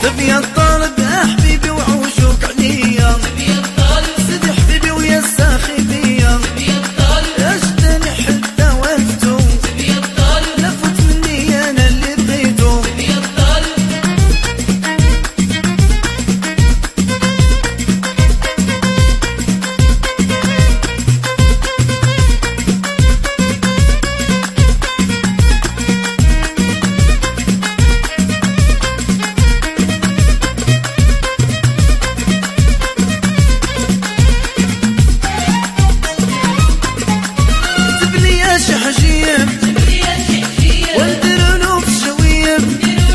تبي الطالب يا حبيبي وعوشوك عليا، سيدي حبيبي ويا الساخي بيا، اشتني حتى وقفتو لفت مني انا اللي بغيتو. حجيب ونديرولو في شويب،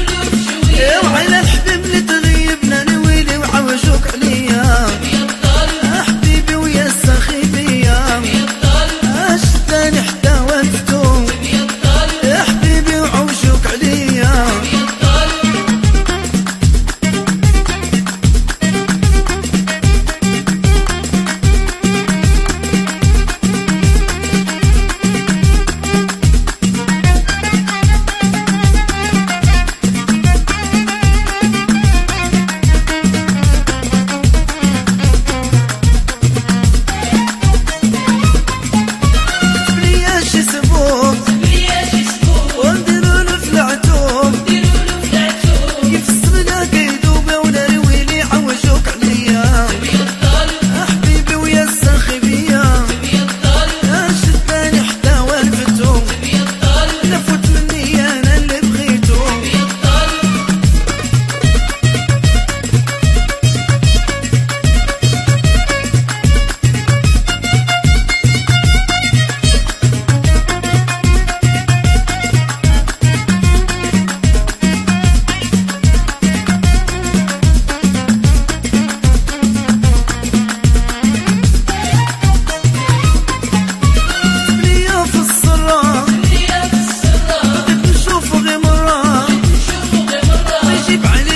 وعلى الحبيب نتغيب ننويلي وعوجوك عليا، حبيبي ويا الساخي بيا، اشتاني حتى وقفتو يا حبيبي وعوجوك عليا. علي